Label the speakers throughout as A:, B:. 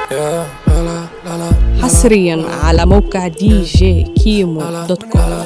A: حصريا على موقع دي جي كيمو دوت كوم.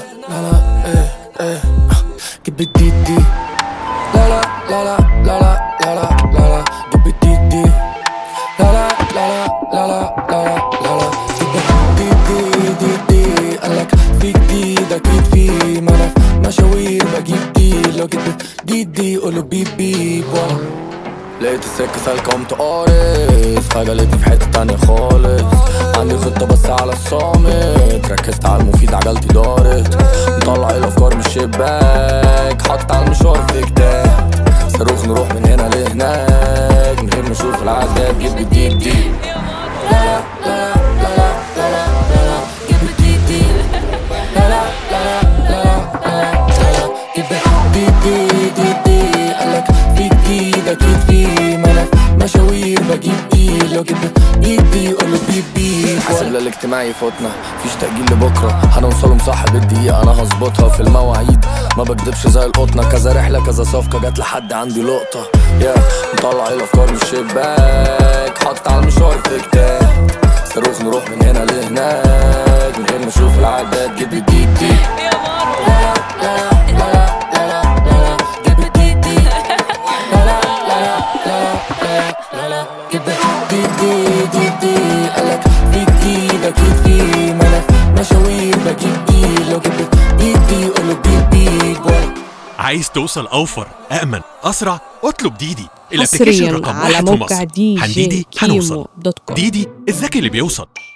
B: جيب الديدي لا لا لا لا لا لا لا لا لا جيب الديدي لا لا لا لا لا لا لا لا جيب الديدي دي قالك في جديد أكيد في منف مشاوير بجيب دي لو جيت ديدي قولوا بيب بيب وانا لقيت السكة سالكة قمت قارص فجأة لقيتني في حتة تانية خالص. عندي خطة بس على الصامت ركزت على المفيد عجلتي دارت مطلع الأفكار من الشباك حاطط على المشوار في كتاب صاروخ نروح من هنا لهناك من غير ما نشوف العذاب. جيب الديب دي لا لا لا لا لا لا لا لا جيب الديب دي لا لا لا لا لا لا لا جيب الديب دي دي دي قالك في جديد أكيد في منف مشاوير بجيب دي لو جيب ايدي قولوا بيب بيب حاسب للاجتماعي يفوتنا فيش تأجيل لبكرة هنوصلهم صح بالدقيقة أنا هظبطها في المواعيد ما بكدبش زي القطنة كذا رحلة كذا صفقة جات لحد عندي لقطة مطلع الأفكار من الشباك حاطط على المشوار في كتاب صاروخ نروح من هنا لهناك من غير ما نشوف العداد. جيب الديب دي لا لا لا لا لا لا جيب الديب دي لا لا لا لا لا لا لا جيب الديب دي دي دي قالك في جديد أكيد في منف مشاوير بجيب دي لو جبت ايدي قولوا بيب بيب وانا
C: عايز توصل أوفر أأمن أسرع اطلب ديدي
A: حصريا على موقع دي جي كيمو دوت كوم.
C: ديدي الذكي اللي بيوصل.